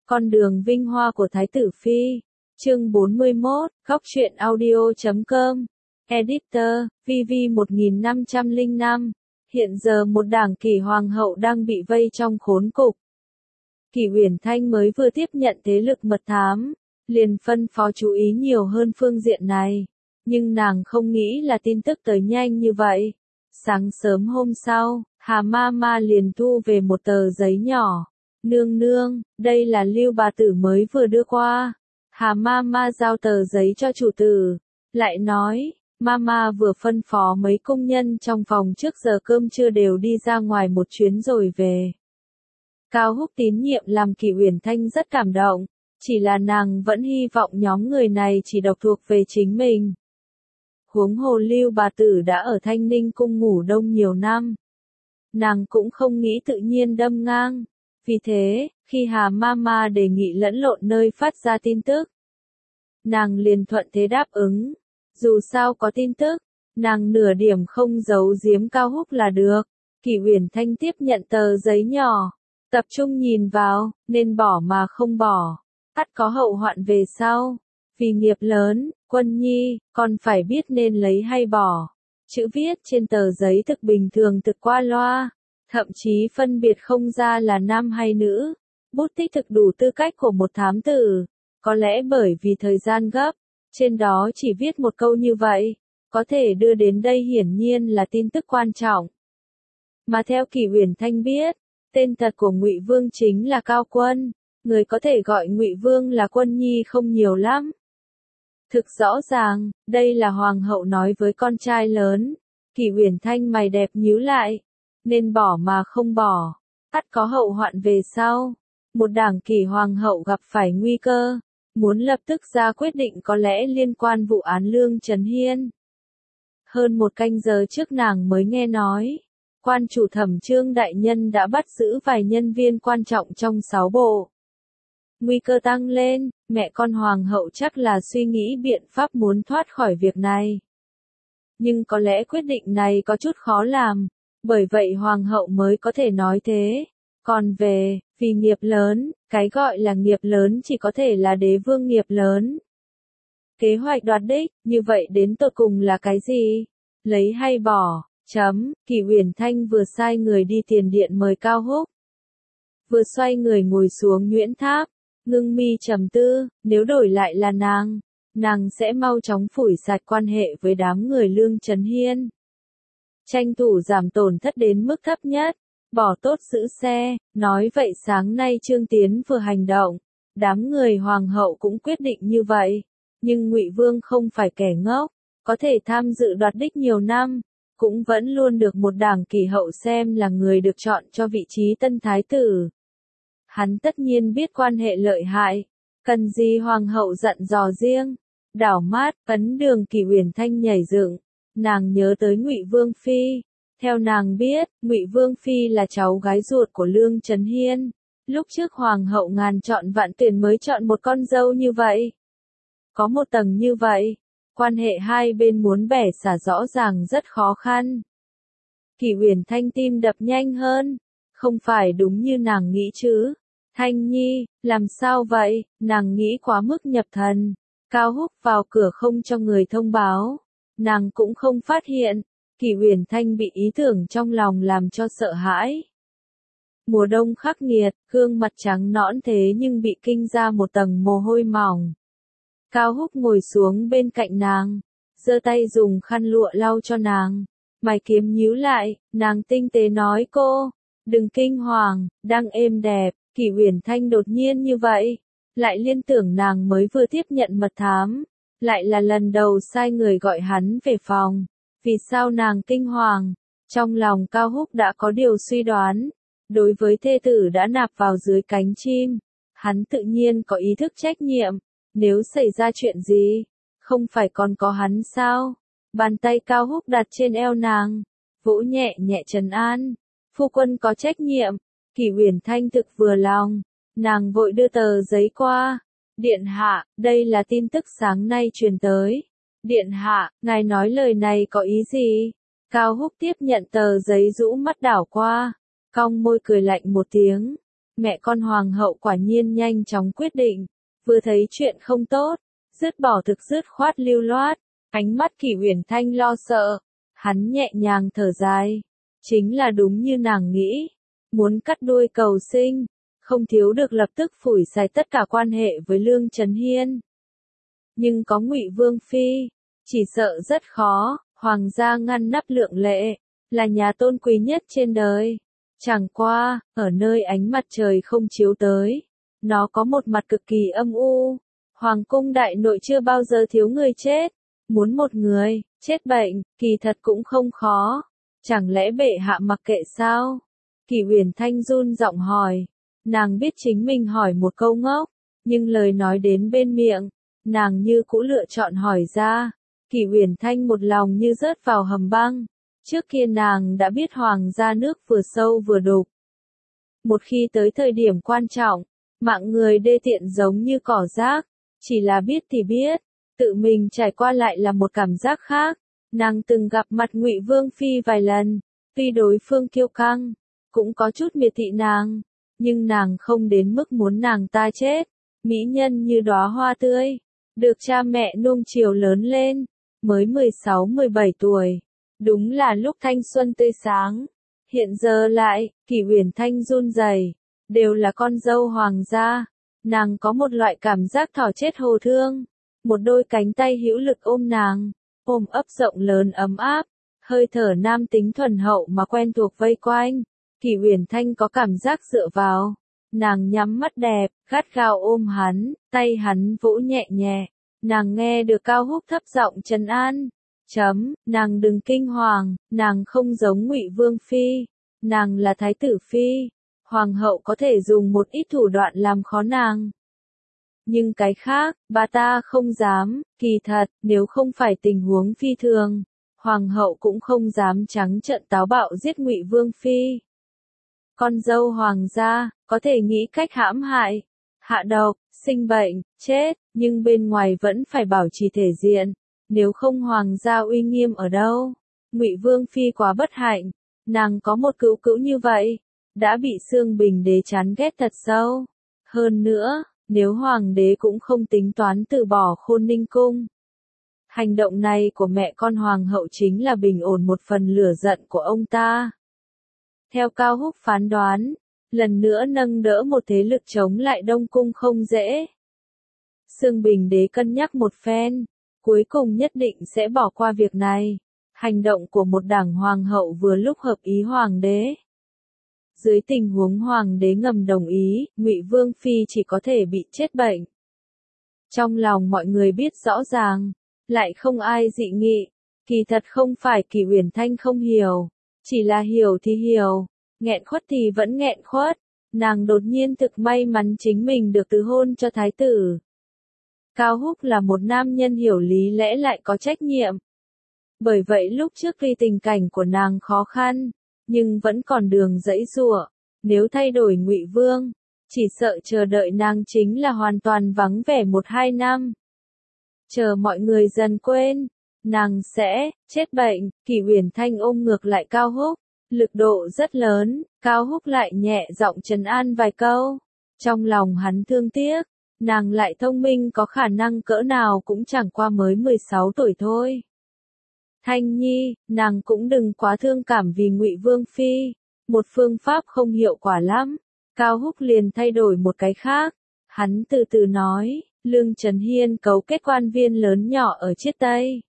Con đường vinh hoa của Thái tử Phi. Chương 41, Góc truyện audio.com. Editor, VV1505. Hiện giờ một đảng Kỷ hoàng hậu đang bị vây trong khốn cục. Kỷ Uyển Thanh mới vừa tiếp nhận thế lực mật thám, liền phân phó chú ý nhiều hơn phương diện này. Nhưng nàng không nghĩ là tin tức tới nhanh như vậy. Sáng sớm hôm sau, Hà Mama liền thu về một tờ giấy nhỏ. Nương nương, đây là Lưu bà tử mới vừa đưa qua. Hà Mama giao tờ giấy cho chủ tử, lại nói, Mama vừa phân phó mấy công nhân trong phòng trước giờ cơm trưa đều đi ra ngoài một chuyến rồi về. Cao Húc tín nhiệm làm Kỷ Uyển Thanh rất cảm động, chỉ là nàng vẫn hy vọng nhóm người này chỉ độc thuộc về chính mình. Huống hồ Lưu bà tử đã ở Thanh Ninh cung ngủ đông nhiều năm. Nàng cũng không nghĩ tự nhiên đâm ngang. Vì thế, khi Hà Mama đề nghị lẫn lộn nơi phát ra tin tức, nàng liền thuận thế đáp ứng. Dù sao có tin tức, nàng nửa điểm không giấu giếm Cao Húc là được. Kỷ Uyển Thanh tiếp nhận tờ giấy nhỏ, tập trung nhìn vào, nên bỏ mà không bỏ, ắt có hậu hoạn về sau. Vì nghiệp lớn, Quân Nhi, con phải biết nên lấy hay bỏ. Chữ viết trên tờ giấy thực bình thường thực qua loa, thậm chí phân biệt không ra là nam hay nữ. Bút tích thực đủ tư cách của một thám tử. Có lẽ bởi vì thời gian gấp, trên đó chỉ viết một câu như vậy, có thể đưa đến đây hiển nhiên là tin tức quan trọng. Mà theo Kỷ Uyển Thanh biết, tên thật của Ngụy Vương chính là Cao Quân, người có thể gọi Ngụy Vương là Quân Nhi không nhiều lắm. Thực rõ ràng, đây là hoàng hậu nói với con trai lớn. Kỷ Uyển Thanh mày đẹp nhíu lại, nên bỏ mà không bỏ, ắt có hậu hoạn về sau. Một đảng Kỷ hoàng hậu gặp phải nguy cơ, muốn lập tức ra quyết định có lẽ liên quan vụ án Lương Trấn Hiên. Hơn một canh giờ trước nàng mới nghe nói, quan chủ Thẩm Trương đại nhân đã bắt giữ vài nhân viên quan trọng trong 6 bộ. Nguy cơ tăng lên, mẹ con hoàng hậu chắc là suy nghĩ biện pháp muốn thoát khỏi việc này. Nhưng có lẽ quyết định này có chút khó làm, bởi vậy hoàng hậu mới có thể nói thế. Còn vì nghiệp lớn, cái gọi là nghiệp lớn chỉ có thể là đế vương nghiệp lớn. Kế hoạch đoạt đích, như vậy đến tột cùng là cái gì? Lấy hay bỏ? Kỷ Uyển Thanh vừa sai người đi tiền điện mời Cao Húc, vừa xoay người ngồi xuống nhuyễn tháp, ngưng mi trầm tư. Nếu đổi lại là nàng sẽ mau chóng phủi sạch quan hệ với đám người Lương Trấn Hiên, tranh thủ giảm tổn thất đến mức thấp nhất, bỏ tốt giữ xe. Nói vậy sáng nay Trương Tiến vừa hành động, đám người hoàng hậu cũng quyết định như vậy. Nhưng Ngụy Vương không phải kẻ ngốc, có thể tham dự đoạt đích nhiều năm, cũng vẫn luôn được một đảng Kỷ hậu xem là người được chọn cho vị trí tân thái tử. Hắn tất nhiên biết quan hệ lợi hại, cần gì hoàng hậu dặn dò riêng. Đảo mắt, ấn đường Kỷ Uyển Thanh nhảy dựng, nàng nhớ tới Ngụy Vương phi. Theo nàng biết, Ngụy Vương phi là cháu gái ruột của Lương Trấn Hiên. Lúc trước hoàng hậu ngàn chọn vạn tuyển mới chọn một con dâu như vậy. Có một tầng như vậy, quan hệ hai bên muốn bẻ xả rõ ràng rất khó khăn. Kỷ Uyển Thanh tim đập nhanh hơn, không phải đúng như nàng nghĩ chứ. Thanh Nhi, làm sao vậy? Nàng nghĩ quá mức nhập thần. Cao Húc vào cửa không cho người thông báo, nàng cũng không phát hiện. Kỷ Uyển Thanh bị ý tưởng trong lòng làm cho sợ hãi. Mùa đông khắc nghiệt, gương mặt trắng nõn thế nhưng bị kinh ra một tầng mồ hôi mỏng. Cao Húc ngồi xuống bên cạnh nàng, giơ tay dùng khăn lụa lau cho nàng. Mày kiếm nhíu lại, nàng tinh tế nói cô, đừng kinh hoàng, đang êm đẹp. Kỷ Uyển Thanh đột nhiên như vậy, lại liên tưởng nàng mới vừa tiếp nhận mật thám, lại là lần đầu sai người gọi hắn về phòng. Vì sao nàng kinh hoàng? Trong lòng Cao Húc đã có điều suy đoán. Đối với thê tử đã nạp vào dưới cánh chim, hắn tự nhiên có ý thức trách nhiệm. Nếu xảy ra chuyện gì, không phải còn có hắn sao? Bàn tay Cao Húc đặt trên eo nàng, vỗ nhẹ nhẹ trấn an. Phu quân có trách nhiệm. Kỷ Uyển Thanh thực vừa lòng, nàng vội đưa tờ giấy qua. Điện hạ, đây là tin tức sáng nay truyền tới. Điện hạ, ngài nói lời này có ý gì? Cao Húc tiếp nhận tờ giấy rũ mắt đảo qua, cong môi cười lạnh một tiếng. Mẹ con hoàng hậu quả nhiên nhanh chóng quyết định, vừa thấy chuyện không tốt, dứt bỏ thực dứt khoát lưu loát, ánh mắt Kỷ Uyển Thanh lo sợ, hắn nhẹ nhàng thở dài, chính là đúng như nàng nghĩ, muốn cắt đuôi cầu sinh, không thiếu được lập tức phủi sạch tất cả quan hệ với Lương Chấn Hiên. Nhưng có Ngụy Vương phi, chỉ sợ rất khó, hoàng gia ngăn nắp lượng lệ, là nhà tôn quý nhất trên đời. Chẳng qua, ở nơi ánh mặt trời không chiếu tới, nó có một mặt cực kỳ âm u. Hoàng cung đại nội chưa bao giờ thiếu người chết, muốn một người chết bệnh, kỳ thật cũng không khó. Chẳng lẽ bệ hạ mặc kệ sao? Kỷ Uyển Thanh run giọng hỏi. Nàng biết chính mình hỏi một câu ngốc, nhưng lời nói đến bên miệng, nàng như cũ lựa chọn hỏi ra. Kỷ Uyển Thanh một lòng như rớt vào hầm băng. Trước kia nàng đã biết hoàng gia nước vừa sâu vừa đục. Một khi tới thời điểm quan trọng, mạng người đê tiện giống như cỏ rác, chỉ là biết thì biết, tự mình trải qua lại là một cảm giác khác. Nàng từng gặp mặt Ngụy Vương phi vài lần, tuy đối phương kiêu căng, cũng có chút miệt thị nàng, nhưng nàng không đến mức muốn nàng ta chết. Mỹ nhân như đóa hoa tươi, được cha mẹ nuông chiều lớn lên, mới 16-17 tuổi. Đúng là lúc thanh xuân tươi sáng. Hiện giờ lại, Kỷ Uyển Thanh run rẩy, đều là con dâu hoàng gia. Nàng có một loại cảm giác thỏ chết hồ thương. Một đôi cánh tay hữu lực ôm nàng, ôm ấp rộng lớn ấm áp, hơi thở nam tính thuần hậu mà quen thuộc vây quanh. Kỷ Uyển Thanh có cảm giác dựa vào. Nàng nhắm mắt đẹp, gắt gao ôm hắn, tay hắn vỗ nhẹ nhẹ. Nàng nghe được Cao Húc thấp giọng trấn an. Nàng đừng kinh hoàng, nàng không giống Ngụy Vương phi, nàng là thái tử phi, hoàng hậu có thể dùng một ít thủ đoạn làm khó nàng. Nhưng cái khác, bà ta không dám, kỳ thật, nếu không phải tình huống phi thường, hoàng hậu cũng không dám trắng trợn táo bạo giết Ngụy Vương phi. Con dâu hoàng gia, có thể nghĩ cách hãm hại, hạ độc, sinh bệnh, chết, nhưng bên ngoài vẫn phải bảo trì thể diện. Nếu không hoàng gia uy nghiêm ở đâu? Ngụy Vương phi quá bất hạnh, nàng có một cữu cữu như vậy, đã bị Xương Bình đế chán ghét thật sâu. Hơn nữa, nếu hoàng đế cũng không tính toán từ bỏ Khôn Ninh cung, hành động này của mẹ con hoàng hậu chính là bình ổn một phần lửa giận của ông ta. Theo Cao Húc phán đoán, lần nữa nâng đỡ một thế lực chống lại Đông cung không dễ. Xương Bình đế cân nhắc một phen, cuối cùng nhất định sẽ bỏ qua việc này. Hành động của một đảng hoàng hậu vừa lúc hợp ý hoàng đế. Dưới tình huống hoàng đế ngầm đồng ý, Ngụy Vương phi chỉ có thể bị chết bệnh. Trong lòng mọi người biết rõ ràng, lại không ai dị nghị. Kỳ thật không phải Kỷ Uyển Thanh không hiểu, chỉ là hiểu thì hiểu, nghẹn khuất thì vẫn nghẹn khuất. Nàng đột nhiên thực may mắn chính mình được từ hôn cho thái tử. Cao Húc là một nam nhân hiểu lý lẽ lại có trách nhiệm. Bởi vậy lúc trước tuy tình cảnh của nàng khó khăn, nhưng vẫn còn đường giãy giụa. Nếu thay đổi Ngụy Vương, chỉ sợ chờ đợi nàng chính là hoàn toàn vắng vẻ 1-2 năm. Chờ mọi người dần quên, nàng sẽ chết bệnh. Kỷ Uyển Thanh ôm ngược lại Cao Húc, lực độ rất lớn. Cao Húc lại nhẹ giọng trấn an vài câu. Trong lòng hắn thương tiếc. Nàng lại thông minh có khả năng cỡ nào cũng chẳng qua mới 16 tuổi thôi. Thanh Nhi, nàng cũng đừng quá thương cảm vì Ngụy Vương phi, một phương pháp không hiệu quả lắm. Cao Húc liền thay đổi một cái khác. Hắn từ từ nói, Lương Chấn Hiên cấu kết quan viên lớn nhỏ ở Chiết Tây.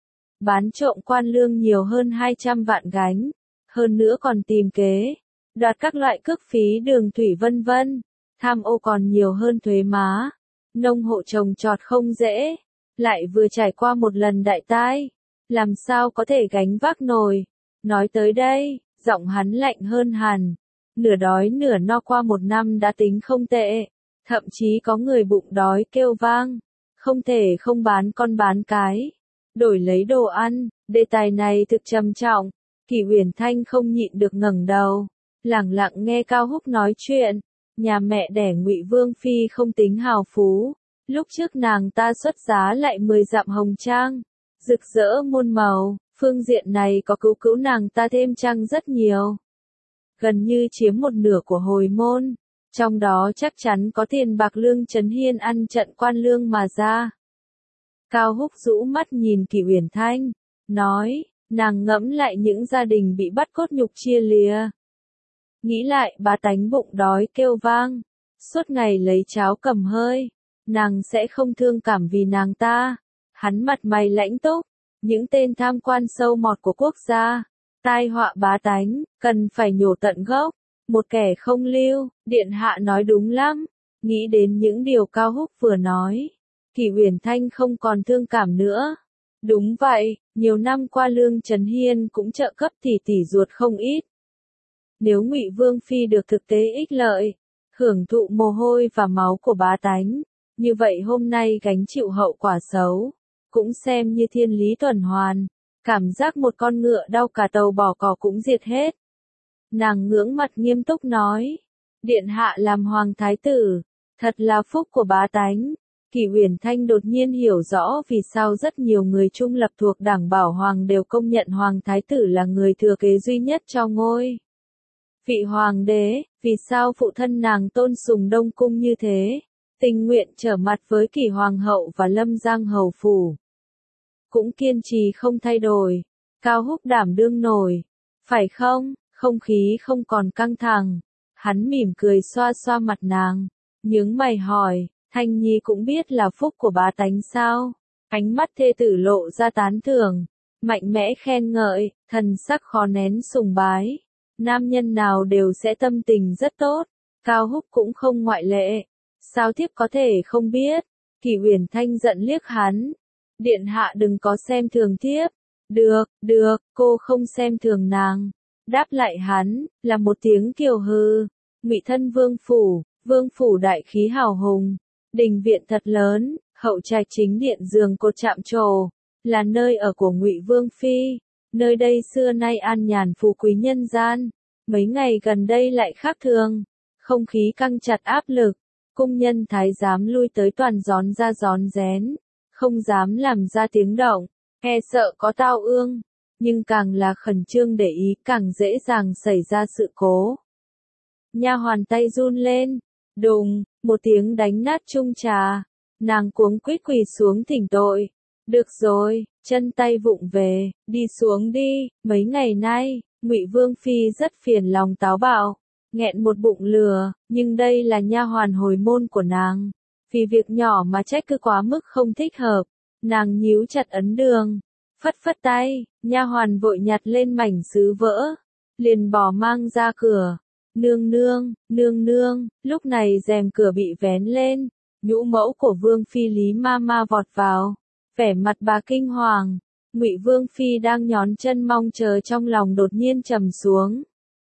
Bán trộm quan lương nhiều hơn 200 vạn gánh, hơn nữa còn tìm kế, đoạt các loại cước phí đường thủy vân vân. Tham ô còn nhiều hơn thuế má, nông hộ trồng trọt không dễ, lại vừa trải qua một lần đại tai, làm sao có thể gánh vác nổi. Nói tới đây, giọng hắn lạnh hơn hẳn, nửa đói nửa no qua 1 năm đã tính không tệ, thậm chí có người bụng đói kêu vang, không thể không bán con bán cái, đổi lấy đồ ăn. Đề tài này thực trầm trọng, Kỷ Uyển Thanh không nhịn được ngẩng đầu, lẳng lặng nghe Cao Húc nói chuyện. Nhà mẹ đẻ Ngụy Vương phi không tính hào phú, lúc trước nàng ta xuất giá lại 10 dặm hồng trang, rực rỡ muôn màu, phương diện này có cứu cứu nàng ta thêm trang rất nhiều. Gần như chiếm 1/2 của hồi môn, Trong đó chắc chắn có tiền bạc Lương Chấn Hiên ăn trận quan lương mà ra. Cao Húc rũ mắt nhìn Kỷ Uyển Thanh, nói, nàng ngẫm lại những gia đình bị bắt cốt nhục chia lìa. Nghĩ lại bá tánh bụng đói kêu vang, suốt ngày lấy cháo cầm hơi, nàng sẽ không thương cảm vì nàng ta. Hắn mặt mày lãnh túc, những tên tham quan sâu mọt của quốc gia, tai họa bá tánh, cần phải nhổ tận gốc, một kẻ không lưu, điện hạ nói đúng lắm. Nghĩ đến những điều Cao Húc vừa nói, Kỷ Uyển Thanh không còn thương cảm nữa. Đúng vậy, nhiều năm qua Lương Chấn Hiên cũng trợ cấp tỷ ruột không ít. Nếu Ngụy Vương phi được thực tế ích lợi, hưởng thụ mồ hôi và máu của bá tánh, như vậy hôm nay gánh chịu hậu quả xấu, cũng xem như thiên lý tuần hoàn, cảm giác một con ngựa đau cả tàu bỏ cỏ cũng diệt hết. Nàng ngưỡng mặt nghiêm túc nói, điện hạ làm hoàng thái tử, thật là phúc của bá tánh. Kỷ Uyển Thanh đột nhiên hiểu rõ vì sao rất nhiều người trung lập thuộc đảng Bảo Hoàng đều công nhận hoàng thái tử là người thừa kế duy nhất cho ngôi vị hoàng đế, vì sao phụ thân nàng tôn sùng Đông Cung như thế, tình nguyện trở mặt với Kỷ Hoàng hậu và Lâm Giang hầu phủ. Cũng kiên trì không thay đổi, Cao Húc đảm đương nổi, phải không? Không khí không còn căng thẳng, hắn mỉm cười xoa xoa mặt nàng, nhướng mày hỏi, Thanh Nhi cũng biết là phúc của bá tánh sao? Ánh mắt thê tử lộ ra tán thưởng, mạnh mẽ khen ngợi, thần sắc khó nén sùng bái. Nam nhân nào đều sẽ tâm tình rất tốt, Cao Húc cũng không ngoại lệ. Sao thiếp có thể không biết? Kỷ Uyển Thanh giận liếc hắn. Điện hạ đừng có xem thường thiếp. Được, cô không xem thường nàng. Đáp lại hắn, là một tiếng kiều hư. Ngụy thân vương phủ đại khí hào hùng. Đình viện thật lớn, hậu trạch chính điện giường cột chạm trổ, là nơi ở của Ngụy Vương phi. Nơi đây xưa nay an nhàn phú quý nhân gian, mấy ngày gần đây lại khác thường, không khí căng chặt áp lực, cung nhân thái giám lui tới toàn rón ra rón rén, không dám làm ra tiếng động, e sợ có tao ương, nhưng càng là khẩn trương để ý càng dễ dàng xảy ra sự cố. Nha hoàn tay run lên, đùng, một tiếng đánh nát chung trà, nàng cuống quýt quỳ xuống thỉnh tội. Được rồi, chân tay vụng về, đi xuống đi, mấy ngày nay, Ngụy Vương phi rất phiền lòng táo bạo, nghẹn một bụng lừa, nhưng đây là nha hoàn hồi môn của nàng, vì việc nhỏ mà trách cứ quá mức không thích hợp, nàng nhíu chặt ấn đường, phất phất tay, nha hoàn vội nhặt lên mảnh sứ vỡ, liền bỏ mang ra cửa. Nương nương, lúc này rèm cửa bị vén lên, nhũ mẫu của Vương phi Lý Mama vọt vào. Vẻ mặt bà kinh hoàng, Ngụy Vương phi đang nhón chân mong chờ trong lòng đột nhiên trầm xuống.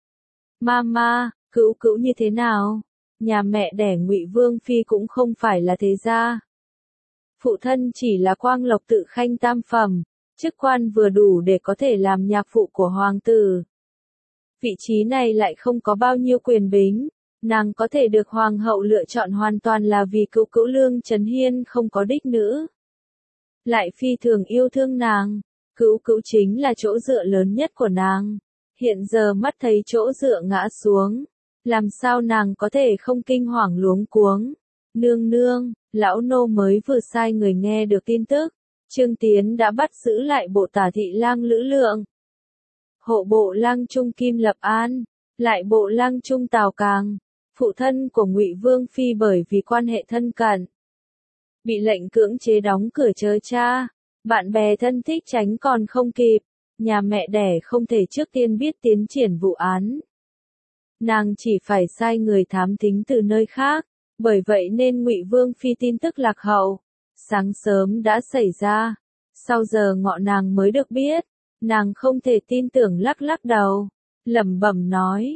Mama, cữu như thế nào? Nhà mẹ đẻ Ngụy Vương phi cũng không phải là thế gia. Phụ thân chỉ là Quang Lộc tự khanh tam phẩm, chức quan vừa đủ để có thể làm nhạc phụ của hoàng tử. Vị trí này lại không có bao nhiêu quyền bính, nàng có thể được hoàng hậu lựa chọn hoàn toàn là vì cữu Lương Chấn Hiên không có đích nữ. Lại phi thường yêu thương nàng, cữu chính là chỗ dựa lớn nhất của nàng. Hiện giờ mắt thấy chỗ dựa ngã xuống, làm sao nàng có thể không kinh hoàng luống cuống. Nương, lão nô mới vừa sai người nghe được tin tức, Trương Tiến đã bắt giữ lại bộ tả thị lang Lữ Lượng, hộ bộ lang trung Kim Lập An, lại bộ lang trung Tào Càng, phụ thân của Ngụy Vương phi bởi vì quan hệ thân cận, bị lệnh cưỡng chế đóng cửa chớ cha, bạn bè thân thích tránh còn không kịp, nhà mẹ đẻ không thể trước tiên biết tiến triển vụ án. Nàng chỉ phải sai người thám thính từ nơi khác, bởi vậy nên Ngụy Vương phi tin tức lạc hậu, sáng sớm đã xảy ra, sau giờ ngọ nàng mới được biết, nàng không thể tin tưởng lắc đầu, lẩm bẩm nói,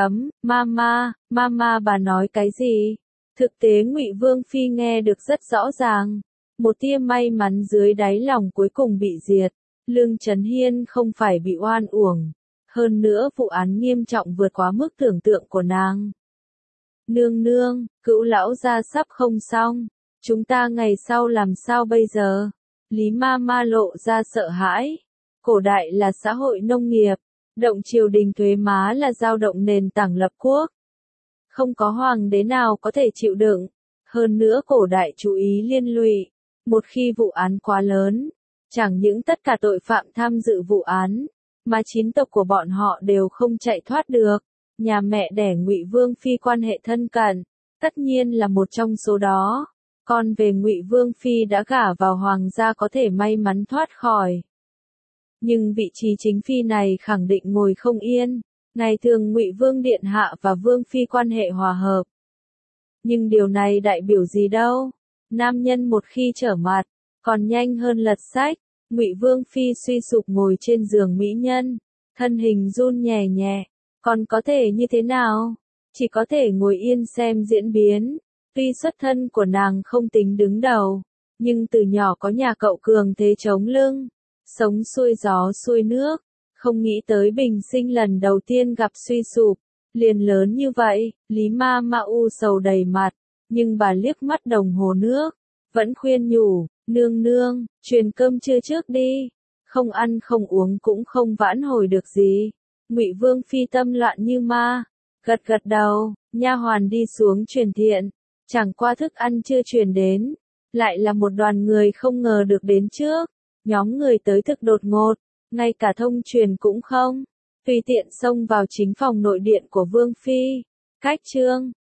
mama bà nói cái gì? Thực tế Ngụy Vương phi nghe được rất rõ ràng, một tia may mắn dưới đáy lòng cuối cùng bị diệt, Lương Chấn Hiên không phải bị oan uổng, hơn nữa vụ án nghiêm trọng vượt quá mức tưởng tượng của nàng. Nương, cữu lão gia sắp không xong, chúng ta ngày sau làm sao bây giờ? Lý Mama lộ ra sợ hãi, cổ đại là xã hội nông nghiệp, động triều đình thuế má là dao động nền tảng lập quốc. Không có hoàng đế nào có thể chịu đựng. Hơn nữa cổ đại chú ý liên lụy. Một khi vụ án quá lớn, chẳng những tất cả tội phạm tham dự vụ án, mà chín tộc của bọn họ đều không chạy thoát được. Nhà mẹ đẻ Ngụy Vương Phi quan hệ thân cận, tất nhiên là một trong số đó. Con về Ngụy Vương Phi đã gả vào hoàng gia có thể may mắn thoát khỏi. Nhưng vị trí chính phi này khẳng định ngồi không yên. Ngày thường Ngụy Vương Điện Hạ và Vương Phi quan hệ hòa hợp. Nhưng điều này đại biểu gì đâu? Nam nhân một khi trở mặt, còn nhanh hơn lật sách. Ngụy Vương Phi suy sụp ngồi trên giường mỹ nhân, thân hình run nhẹ nhẹ, còn có thể như thế nào? Chỉ có thể ngồi yên xem diễn biến. Tuy xuất thân của nàng không tính đứng đầu, nhưng từ nhỏ có nhà cậu cường thế chống lưng, sống xuôi gió xuôi nước, không nghĩ tới bình sinh lần đầu tiên gặp suy sụp, liền lớn như vậy. Lý Ma Ma u sầu đầy mặt, nhưng bà liếc mắt đồng hồ nước, vẫn khuyên nhủ, nương nương, truyền cơm trưa trước đi, không ăn không uống cũng không vãn hồi được gì. Ngụy Vương Phi tâm loạn như ma, gật gật đầu, nha hoàn đi xuống truyền thiện, chẳng qua thức ăn chưa truyền đến, lại là một đoàn người không ngờ được đến trước. Nhóm người tới thực đột ngột, ngay cả thông truyền cũng không, tùy tiện xông vào chính phòng nội điện của Vương Phi. Cách chương